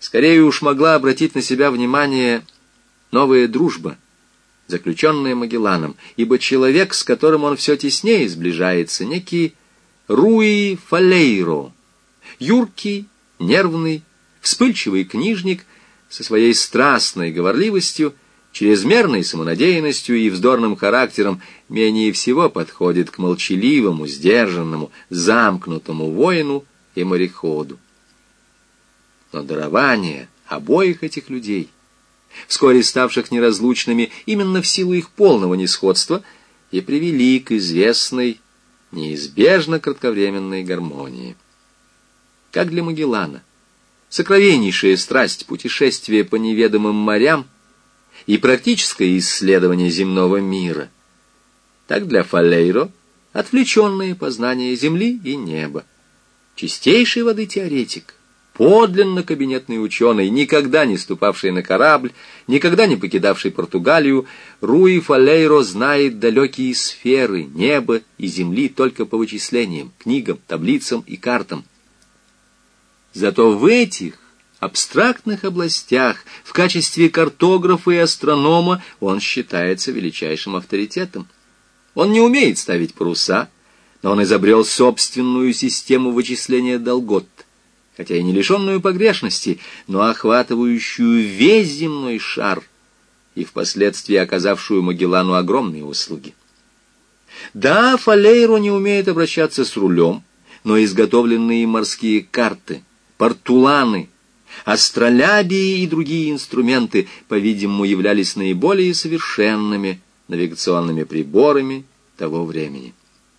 Скорее уж могла обратить на себя внимание новая дружба, заключенная Магелланом, ибо человек, с которым он все теснее сближается, некий Руи Фалейро, юркий, нервный, вспыльчивый книжник со своей страстной говорливостью, чрезмерной самонадеянностью и вздорным характером, менее всего подходит к молчаливому, сдержанному, замкнутому воину и мореходу. Но дарование обоих этих людей, вскоре ставших неразлучными именно в силу их полного несходства, и привели к известной, неизбежно кратковременной гармонии. Как для Магеллана сокровеннейшая страсть путешествия по неведомым морям и практическое исследование земного мира, так для Фалейро отвлеченное познание земли и неба. Чистейшей воды теоретик, подлинно кабинетный ученый, никогда не ступавший на корабль, никогда не покидавший Португалию, Руи Фалейро знает далекие сферы неба и земли только по вычислениям, книгам, таблицам и картам. Зато в этих абстрактных областях в качестве картографа и астронома он считается величайшим авторитетом. Он не умеет ставить паруса, но он изобрел собственную систему вычисления долгот, хотя и не лишенную погрешности, но охватывающую весь земной шар и впоследствии оказавшую Магеллану огромные услуги. Да, Фалейро не умеет обращаться с рулем, но изготовленные морские карты, портуланы, астролябии и другие инструменты, по-видимому, являлись наиболее совершенными навигационными приборами того времени.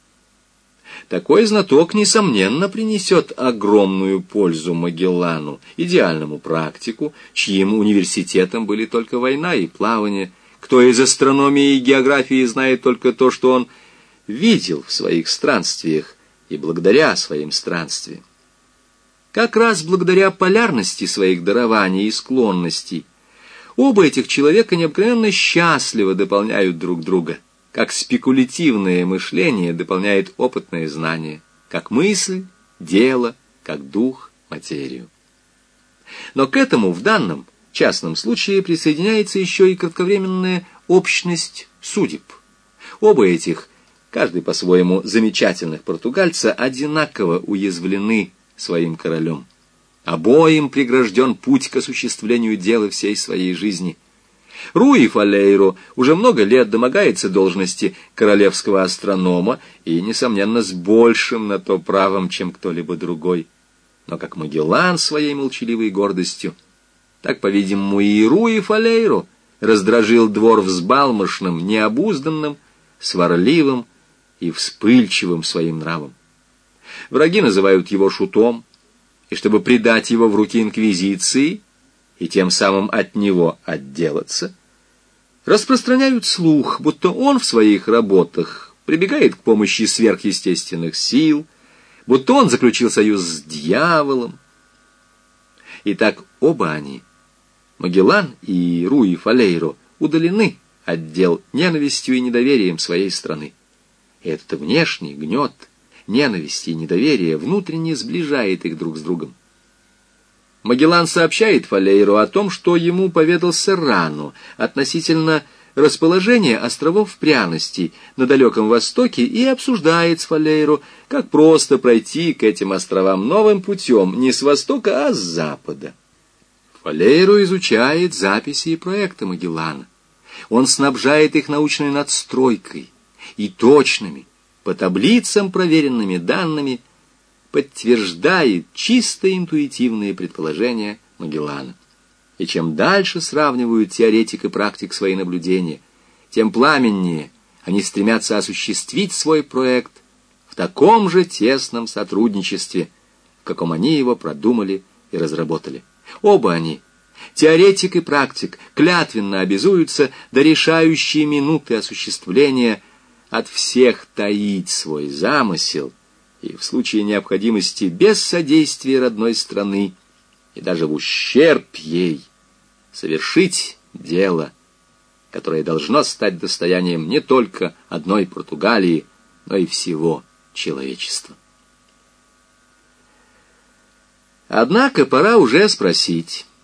Такой знаток, несомненно, принесет огромную пользу Магеллану, идеальному практику, чьим университетом были только война и плавание. Кто из астрономии и географии знает только то, что он видел в своих странствиях и благодаря своим странствиям. Как раз благодаря полярности своих дарований и склонностей оба этих человека необыкновенно счастливо дополняют друг друга, как спекулятивное мышление дополняет опытное знание, как мысль, дело, как дух, материю. Но к этому в данном частном случае присоединяется еще и кратковременная общность судеб. Оба этих, каждый по-своему замечательных португальца, одинаково уязвлены своим королем. Обоим прегражден путь к осуществлению дела всей своей жизни. Руи Фалейро уже много лет домогается должности королевского астронома и, несомненно, с большим на то правом, чем кто-либо другой. Но как Магеллан своей молчаливой гордостью, так, по-видимому, и Руи Фалейро раздражил двор взбалмошным, необузданным, сварливым и вспыльчивым своим нравом. Враги называют его шутом, и чтобы предать его в руки инквизиции и тем самым от него отделаться, распространяют слух, будто он в своих работах прибегает к помощи сверхъестественных сил, будто он заключил союз с дьяволом. Итак, оба они, Магеллан и Руи Фалейро, удалены от дел ненавистью и недоверием своей страны. И этот внешний гнет ненависти и недоверия внутренне сближает их друг с другом. Магеллан сообщает Фалейро о том, что ему поведал Серрано относительно расположения островов пряностей на далеком востоке и обсуждает с Фалейро, как просто пройти к этим островам новым путем не с востока, а с запада. Фалейро изучает записи и проекты Магеллана. Он снабжает их научной надстройкой и точными, по таблицам проверенными данными, подтверждает чисто интуитивные предположения Магеллана. И чем дальше сравнивают теоретик и практик свои наблюдения, тем пламеннее они стремятся осуществить свой проект в таком же тесном сотрудничестве, в каком они его продумали и разработали. Оба они, теоретик и практик, клятвенно обязуются до решающей минуты осуществления от всех таить свой замысел и в случае необходимости без содействия родной страны и даже в ущерб ей совершить дело, которое должно стать достоянием не только одной Португалии, но и всего человечества. Однако пора уже спросить,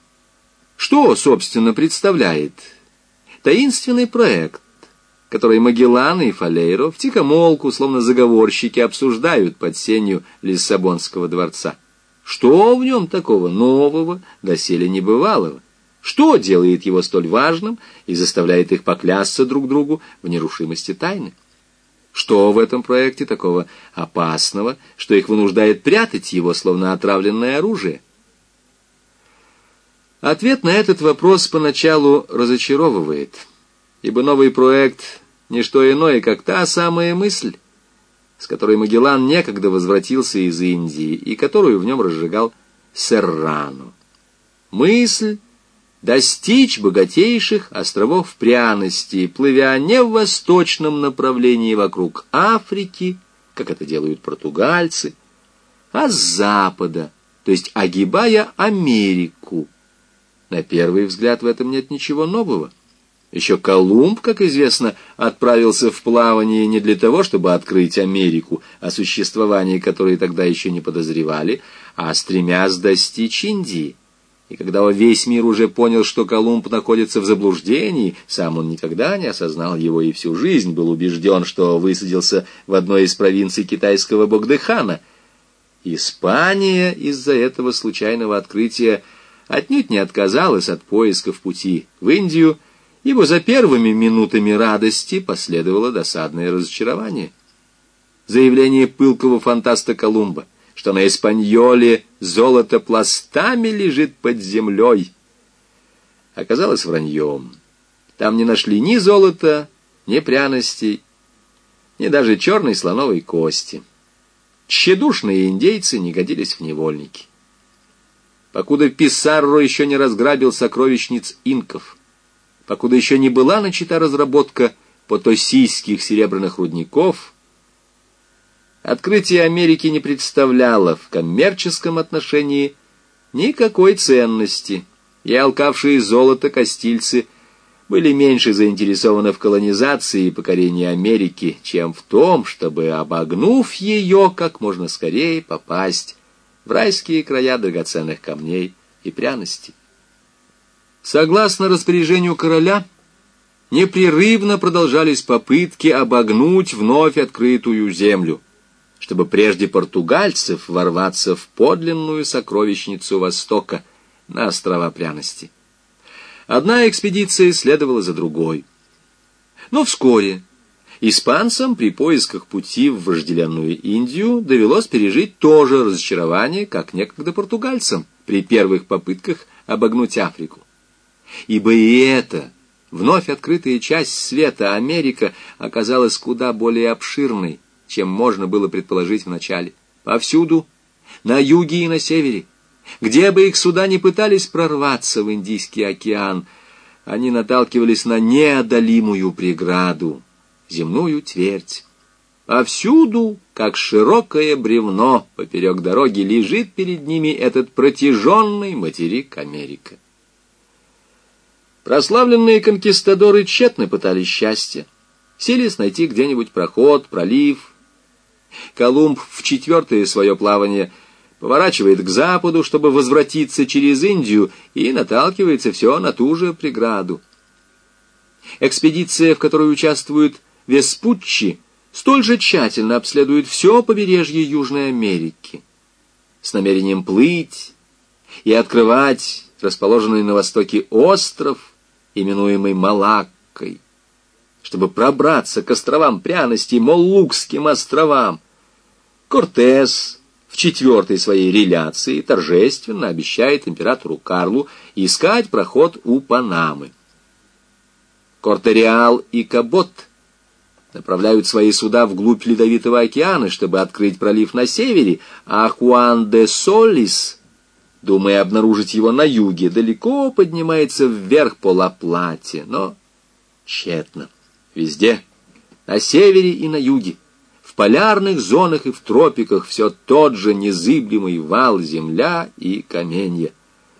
Что, собственно, представляет таинственный проект, который Магеллан и Фалейро втихомолку, словно заговорщики, обсуждают под сенью Лиссабонского дворца? Что в нем такого нового, доселе небывалого? Что делает его столь важным и заставляет их поклясться друг другу в нерушимости тайны? Что в этом проекте такого опасного, что их вынуждает прятать его, словно отравленное оружие? Ответ на этот вопрос поначалу разочаровывает, ибо новый проект — не что иное, как та самая мысль, с которой Магеллан некогда возвратился из Индии и которую в нем разжигал Серрано. Мысль достичь богатейших островов пряности, плывя не в восточном направлении вокруг Африки, как это делают португальцы, а с запада, то есть огибая Америку. На первый взгляд в этом нет ничего нового. Еще Колумб, как известно, отправился в плавание не для того, чтобы открыть Америку, о существовании которой тогда еще не подозревали, а стремясь достичь Индии. И когда весь мир уже понял, что Колумб находится в заблуждении, сам он никогда не осознал его и всю жизнь был убежден, что высадился в одной из провинций китайского Богдыхана. Испания из-за этого случайного открытия отнюдь не отказалась от поисков пути в Индию, ибо за первыми минутами радости последовало досадное разочарование. Заявление пылкого фантаста Колумба, что на Эспаньоле золото пластами лежит под землей, оказалось враньем. Там не нашли ни золота, ни пряностей, ни даже черной слоновой кости. Тщедушные индейцы не годились в невольники. Покуда Писарро еще не разграбил сокровищниц инков, покуда еще не была начата разработка потосийских серебряных рудников, открытие Америки не представляло в коммерческом отношении никакой ценности, и алкавшие золото кастильцы были меньше заинтересованы в колонизации и покорении Америки, чем в том, чтобы, обогнув ее, как можно скорее попасть в райские края драгоценных камней и пряностей. Согласно распоряжению короля, непрерывно продолжались попытки обогнуть вновь открытую землю, чтобы прежде португальцев ворваться в подлинную сокровищницу Востока на острова пряности. Одна экспедиция следовала за другой. Но вскоре испанцам при поисках пути в вожделенную Индию довелось пережить то же разочарование, как некогда португальцам при первых попытках обогнуть Африку. Ибо и эта вновь открытая часть света, Америка, оказалась куда более обширной, чем можно было предположить вначале. Повсюду, на юге и на севере, где бы их суда ни пытались прорваться в Индийский океан, они наталкивались на неодолимую преграду, земную твердь. Повсюду, как широкое бревно поперек дороги, лежит перед ними этот протяженный материк Америка. Прославленные конкистадоры тщетно пытались счастья, сились найти где-нибудь проход, пролив. Колумб в четвертое свое плавание поворачивает к западу, чтобы возвратиться через Индию, и наталкивается все на ту же преграду. Экспедиция, в которой участвует Веспуччи, столь же тщательно обследует все побережье Южной Америки с намерением плыть и открывать расположенный на востоке остров, именуемый Малаккой, чтобы пробраться к островам пряности, Моллукским островам. Кортес в четвертой своей реляции торжественно обещает императору Карлу искать проход у Панамы. Корте-Реал и Кабот направляют свои суда вглубь Ледовитого океана, чтобы открыть пролив на севере, а Хуан де Солис, думая обнаружить его на юге, далеко поднимается вверх по Ла-Плате, но тщетно. Везде, на севере и на юге, в полярных зонах и в тропиках, все тот же незыблемый вал, земля и каменья.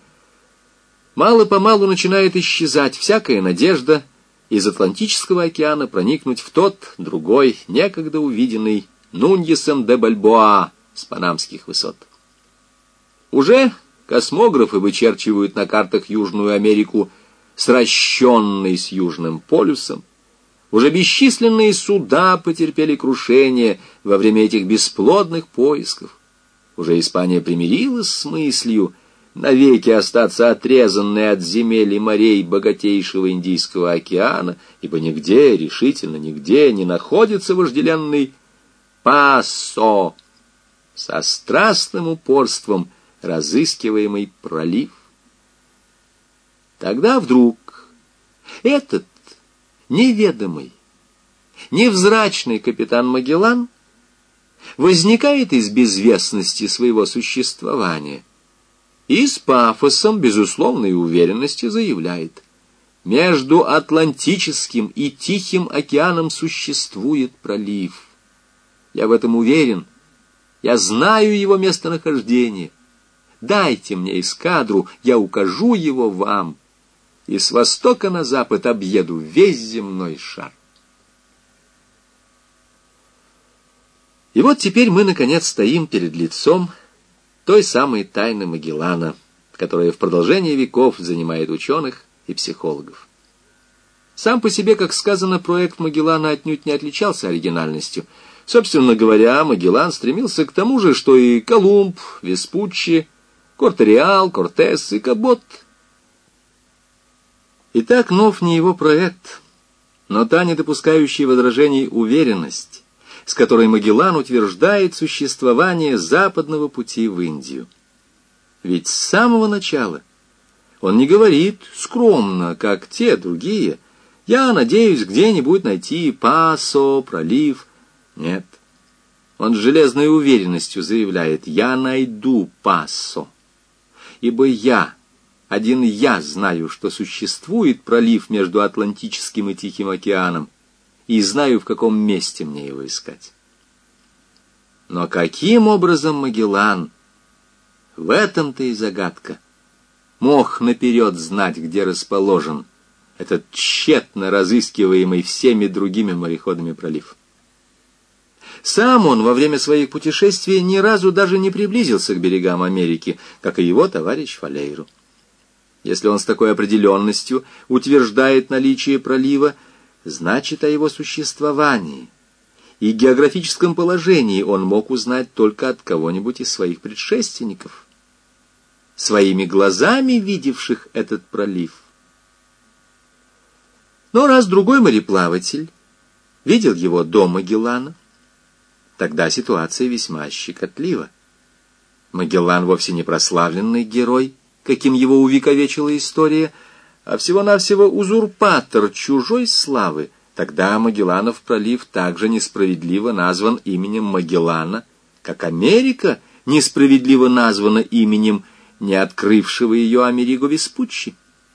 Мало-помалу начинает исчезать всякая надежда из Атлантического океана проникнуть в тот, другой, некогда увиденный Нуньесом де Бальбоа с панамских высот. Уже Космографы вычерчивают на картах Южную Америку, сращенной с Южным полюсом. Уже бесчисленные суда потерпели крушение во время этих бесплодных поисков. Уже Испания примирилась с мыслью навеки остаться отрезанной от земель и морей богатейшего Индийского океана, ибо нигде, решительно нигде, не находится вожделенный Пасо, со страстным упорством разыскиваемый пролив. Тогда вдруг этот неведомый, невзрачный капитан Магеллан возникает из безвестности своего существования и с пафосом безусловной уверенности заявляет: между Атлантическим и Тихим океаном существует пролив. Я в этом уверен, я знаю его местонахождение. Дайте мне эскадру, я укажу его вам, и с востока на запад объеду весь земной шар. И вот теперь мы, наконец, стоим перед лицом той самой тайны Магеллана, которая в продолжение веков занимает ученых и психологов. Сам по себе, как сказано, проект Магеллана отнюдь не отличался оригинальностью. Собственно говоря, Магеллан стремился к тому же, что и Колумб, Веспуччи, Корте-Реал, Кортес и Кабот. Итак, нов не его проект, но та не допускающая возражений уверенность, с которой Магеллан утверждает существование западного пути в Индию. Ведь с самого начала он не говорит скромно, как те другие: «Я надеюсь где-нибудь найти Пасо, пролив». Нет, он с железной уверенностью заявляет: «Я найду Пасо, ибо один я знаю, что существует пролив между Атлантическим и Тихим океаном, и знаю, в каком месте мне его искать». Но каким образом Магеллан, в этом-то и загадка, мог наперед знать, где расположен этот тщетно разыскиваемый всеми другими мореходами пролив? Сам он во время своих путешествий ни разу даже не приблизился к берегам Америки, как и его товарищ Фалейру. Если он с такой определенностью утверждает наличие пролива, значит, о его существовании и географическом положении он мог узнать только от кого-нибудь из своих предшественников, своими глазами видевших этот пролив. Но раз другой мореплаватель видел его до Магеллана, тогда ситуация весьма щекотлива. Магеллан вовсе не прославленный герой, каким его увековечила история, а всего-навсего узурпатор чужой славы. Тогда Магелланов пролив также несправедливо назван именем Магеллана, как Америка несправедливо названа именем не открывшего ее Америго Веспуччи.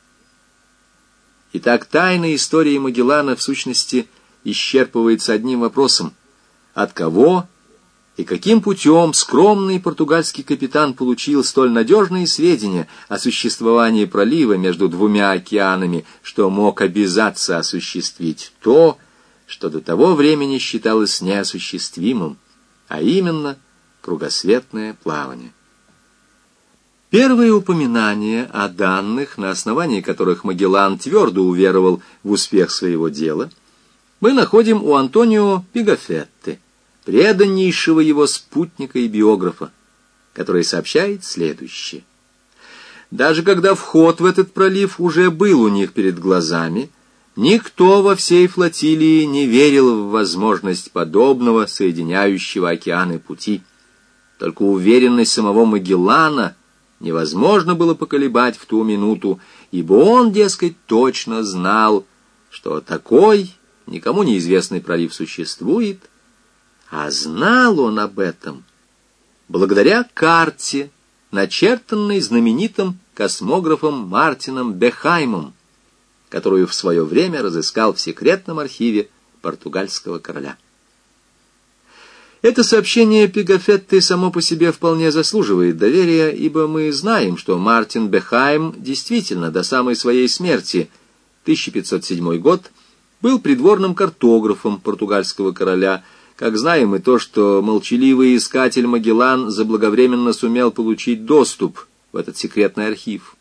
Итак, тайна истории Магеллана в сущности исчерпывается одним вопросом: от кого и каким путем скромный португальский капитан получил столь надежные сведения о существовании пролива между двумя океанами, что мог обязаться осуществить то, что до того времени считалось неосуществимым, а именно кругосветное плавание. Первые упоминания о данных, на основании которых Магеллан твердо уверовал в успех своего дела, мы находим у Антонио Пигафетты, преданнейшего его спутника и биографа, который сообщает следующее. Даже когда вход в этот пролив уже был у них перед глазами, никто во всей флотилии не верил в возможность подобного соединяющего океаны пути. Только уверенность самого Магеллана невозможно было поколебать в ту минуту, ибо он, дескать, точно знал, что такой никому неизвестный пролив существует. А знал он об этом благодаря карте, начертанной знаменитым космографом Мартином Бехаймом, которую в свое время разыскал в секретном архиве португальского короля. Это сообщение Пигафетты само по себе вполне заслуживает доверия, ибо мы знаем, что Мартин Бехайм действительно до самой своей смерти, 1507 год, был придворным картографом португальского короля. Как знаем и то, что молчаливый искатель Магеллан заблаговременно сумел получить доступ в этот секретный архив.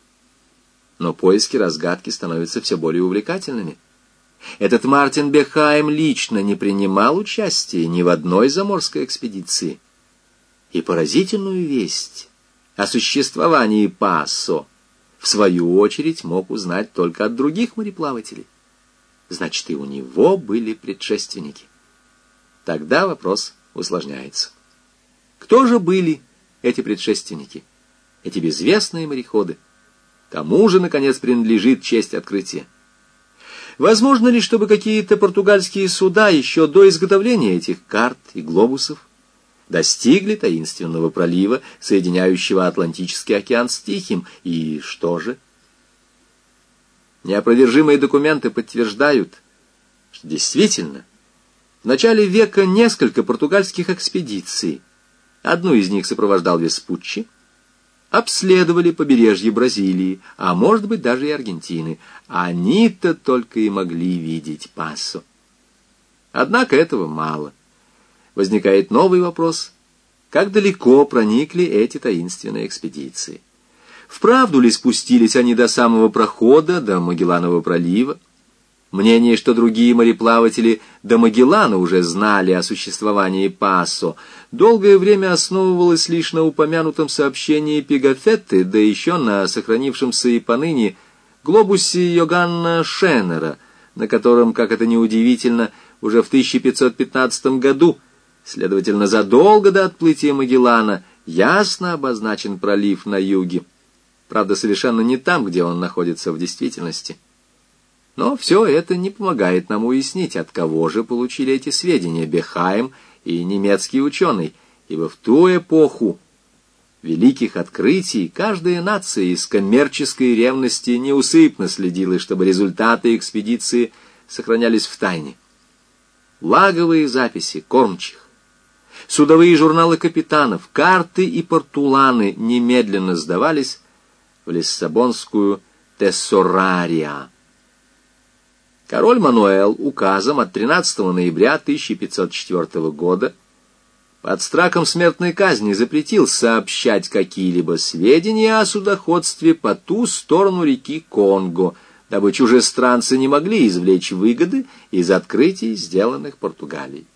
Но поиски разгадки становятся все более увлекательными. Этот Мартин Бехайм лично не принимал участия ни в одной заморской экспедиции. И поразительную весть о существовании Пассо в свою очередь мог узнать только от других мореплавателей. Значит, и у него были предшественники. Тогда вопрос усложняется. Кто же были эти предшественники, эти безвестные мореходы? Кому же, наконец, принадлежит честь открытия? Возможно ли, чтобы какие-то португальские суда еще до изготовления этих карт и глобусов достигли таинственного пролива, соединяющего Атлантический океан с Тихим? И что же? Неопровержимые документы подтверждают, что действительно в начале века несколько португальских экспедиций, одну из них сопровождал Веспуччи, обследовали побережье Бразилии, а может быть даже и Аргентины. Они-то только и могли видеть Пассо. Однако этого мало. Возникает новый вопрос: как далеко проникли эти таинственные экспедиции? Вправду ли спустились они до самого прохода, до Магелланового пролива? Мнение, что другие мореплаватели до Магеллана уже знали о существовании Пассо, долгое время основывалось лишь на упомянутом сообщении Пигафетты, да еще на сохранившемся и поныне глобусе Йоганна Шеннера, на котором, как это ни удивительно, уже в 1515 году, следовательно, задолго до отплытия Магеллана, ясно обозначен пролив на юге. Правда, совершенно не там, где он находится в действительности. Но все это не помогает нам уяснить, от кого же получили эти сведения Бехайм и немецкий ученый, ибо в ту эпоху великих открытий каждая нация из коммерческой ревности неусыпно следила, чтобы результаты экспедиции сохранялись в тайне. Лаговые записи кормчих, судовые журналы капитанов, карты и портуланы немедленно сдавались в Лиссабонскую тессорария. Король Мануэл указом от 13 ноября 1504 года под страхом смертной казни запретил сообщать какие-либо сведения о судоходстве по ту сторону реки Конго, дабы чужестранцы не могли извлечь выгоды из открытий, сделанных Португалией.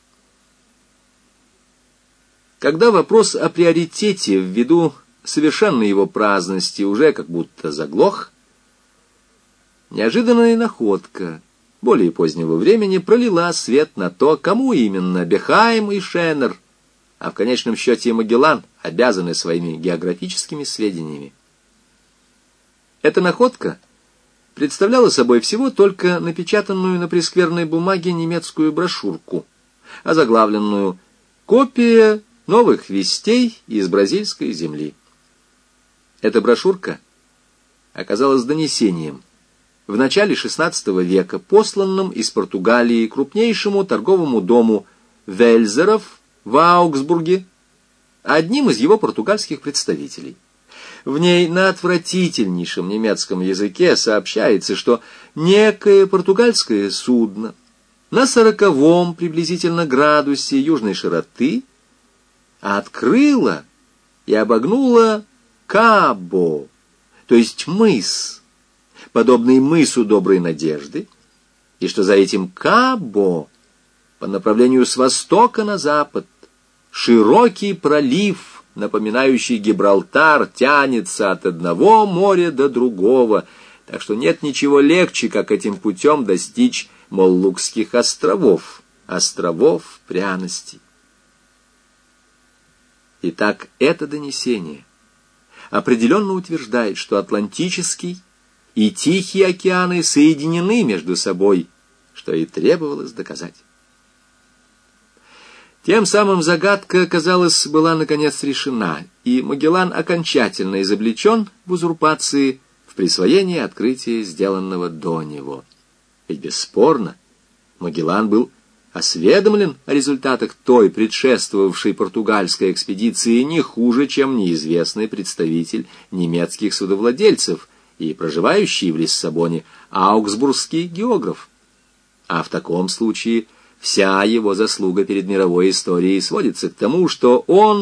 Когда вопрос о приоритете ввиду совершенной его праздности уже как будто заглох, неожиданная находка более позднего времени пролила свет на то, кому именно Бехайм и Шеннер, а в конечном счете и Магеллан, обязаны своими географическими сведениями. Эта находка представляла собой всего только напечатанную на прескверной бумаге немецкую брошюрку, озаглавленную «Копия новых вестей из бразильской земли». Эта брошюрка оказалась донесением, в начале XVI века посланным из Португалии крупнейшему торговому дому Вельзеров в Аугсбурге, одним из его португальских представителей. В ней на отвратительнейшем немецком языке сообщается, что некое португальское судно на 40-м приблизительно градусе южной широты открыло и обогнуло Кабо, то есть мыс, подобный мысу Доброй Надежды, и что за этим Кабо по направлению с востока на запад широкий пролив, напоминающий Гибралтар, тянется от одного моря до другого, так что нет ничего легче, как этим путем достичь Моллукских островов, островов пряностей. Итак, это донесение определенно утверждает, что Атлантический и Тихий океаны соединены между собой, что и требовалось доказать. Тем самым загадка, казалось, была наконец решена, и Магеллан окончательно изобличен в узурпации, в присвоении открытия, сделанного до него. Ведь бесспорно Магеллан был осведомлен о результатах той предшествовавшей португальской экспедиции не хуже, чем неизвестный представитель немецких судовладельцев и проживающий в Лиссабоне аугсбургский географ. А в таком случае вся его заслуга перед мировой историей сводится к тому, что он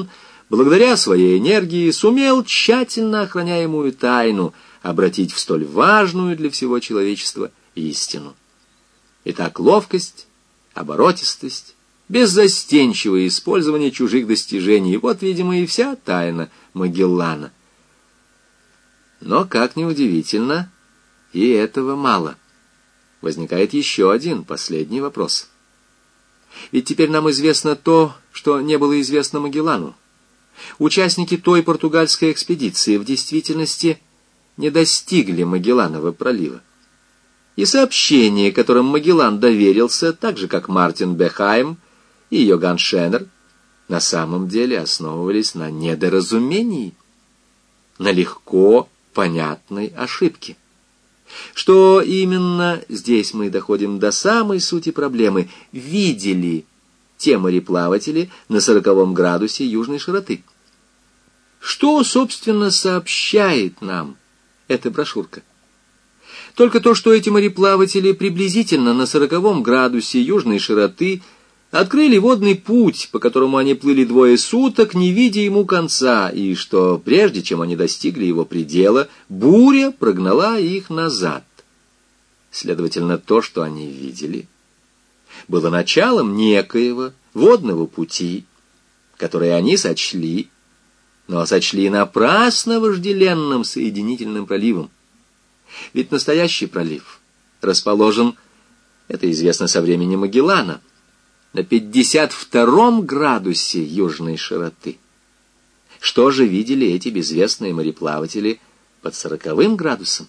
благодаря своей энергии, сумел тщательно охраняемую тайну обратить в столь важную для всего человечества истину. Итак, ловкость, оборотистость, беззастенчивое использование чужих достижений — вот, видимо, и вся тайна Магеллана. Но, как ни удивительно, и этого мало. Возникает еще один, последний вопрос. Ведь теперь нам известно то, что не было известно Магеллану. Участники той португальской экспедиции в действительности не достигли Магелланова пролива. И сообщения, которым Магеллан доверился, так же как Мартин Бехайм и Йоган Шеннер, на самом деле основывались на недоразумении, на легко понятной ошибке. Что именно, здесь мы доходим до самой сути проблемы, видели те мореплаватели на 40 градусе южной широты? Что, собственно, сообщает нам эта брошюрка? Только то, что эти мореплаватели приблизительно на 40 градусе южной широты открыли водный путь, по которому они плыли 2 суток, не видя ему конца, и что, прежде чем они достигли его предела, буря прогнала их назад. Следовательно, то, что они видели, было началом некоего водного пути, который они сочли, но сочли напрасно вожделенным соединительным проливом. Ведь настоящий пролив расположен, это известно со времени Магеллана, на 52 градусе южной широты. Что же видели эти безвестные мореплаватели под 40 градусом?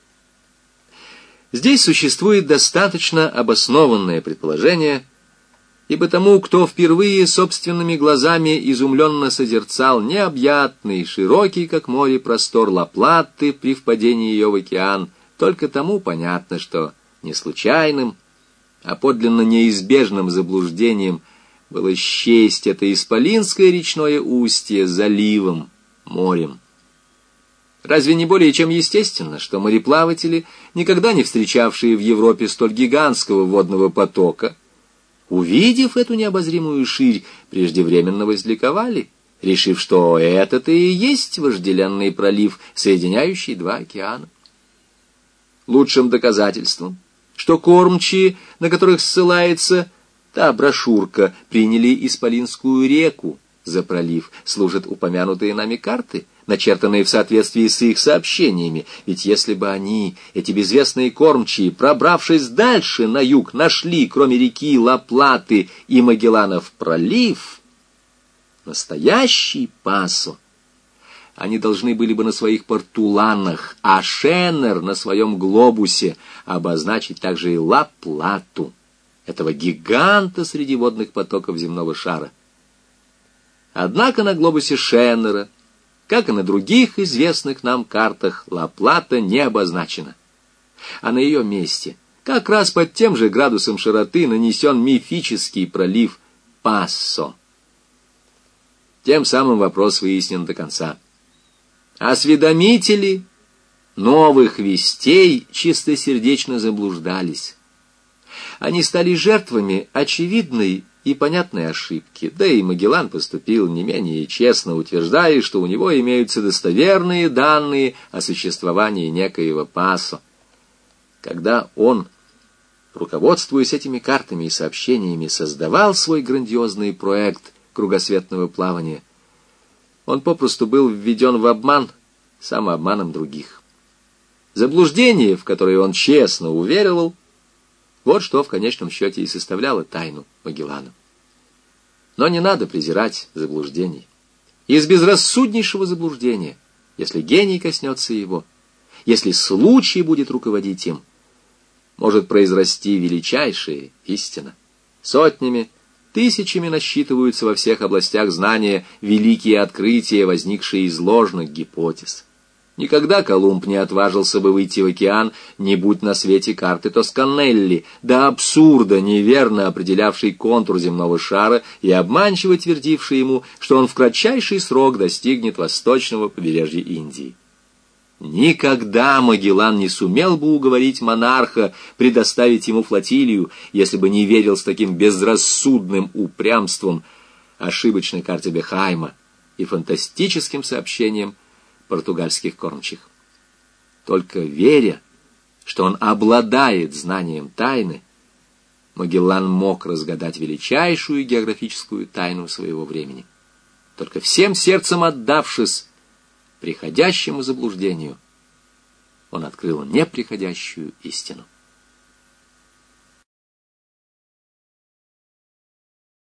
Здесь существует достаточно обоснованное предположение, ибо тому, кто впервые собственными глазами изумленно созерцал необъятный, широкий, как море, простор Ла-Платы при впадении ее в океан, только тому понятно, что не случайным, а подлинно неизбежным заблуждением было счесть это исполинское речное устье заливом, морем. Разве не более чем естественно, что мореплаватели, никогда не встречавшие в Европе столь гигантского водного потока, увидев эту необозримую ширь, преждевременно возликовали, решив, что это-то и есть вожделенный пролив, соединяющий 2 океана? Лучшим доказательством, что кормчие, на которых ссылается та брошюрка, приняли Исполинскую реку за пролив, служат упомянутые нами карты, начертанные в соответствии с их сообщениями. Ведь если бы они, эти безвестные кормчие, пробравшись дальше на юг, нашли, кроме реки Ла-Платы и Магелланов пролив, настоящий Пасо, они должны были бы на своих портуланах, а Шеннер на своем глобусе обозначить также и Ла-Плату, этого гиганта среди водных потоков земного шара. Однако на глобусе Шеннера, как и на других известных нам картах, Ла-Плата не обозначена. А на ее месте, как раз под тем же градусом широты, нанесен мифический пролив Пассо. Тем самым вопрос выяснен до конца. Осведомители новых вестей чистосердечно заблуждались. Они стали жертвами очевидной и понятной ошибки, да и Магеллан поступил не менее честно, утверждая, что у него имеются достоверные данные о существовании некоего Пасо. Когда он, руководствуясь этими картами и сообщениями, создавал свой грандиозный проект кругосветного плавания, он попросту был введен в обман самообманом других. Заблуждение, в которое он честно уверовал, вот что в конечном счете и составляло тайну Магеллана. Но не надо презирать заблуждений. Из безрассуднейшего заблуждения, если гений коснется его, если случай будет руководить им, может произрасти величайшая истина. Сотнями, тысячами насчитываются во всех областях знания великие открытия, возникшие из ложных гипотез. Никогда Колумб не отважился бы выйти в океан, не будь на свете карты Тосканелли, до абсурда неверно определявший контур земного шара и обманчиво твердивший ему, что он в кратчайший срок достигнет восточного побережья Индии. Никогда Магеллан не сумел бы уговорить монарха предоставить ему флотилию, если бы не верил с таким безрассудным упрямством ошибочной карте Бехайма и фантастическим сообщениям португальских кормчих. Только веря, что он обладает знанием тайны, Магеллан мог разгадать величайшую географическую тайну своего времени. Только всем сердцем отдавшись приходящему заблуждению, он открыл неприходящую истину.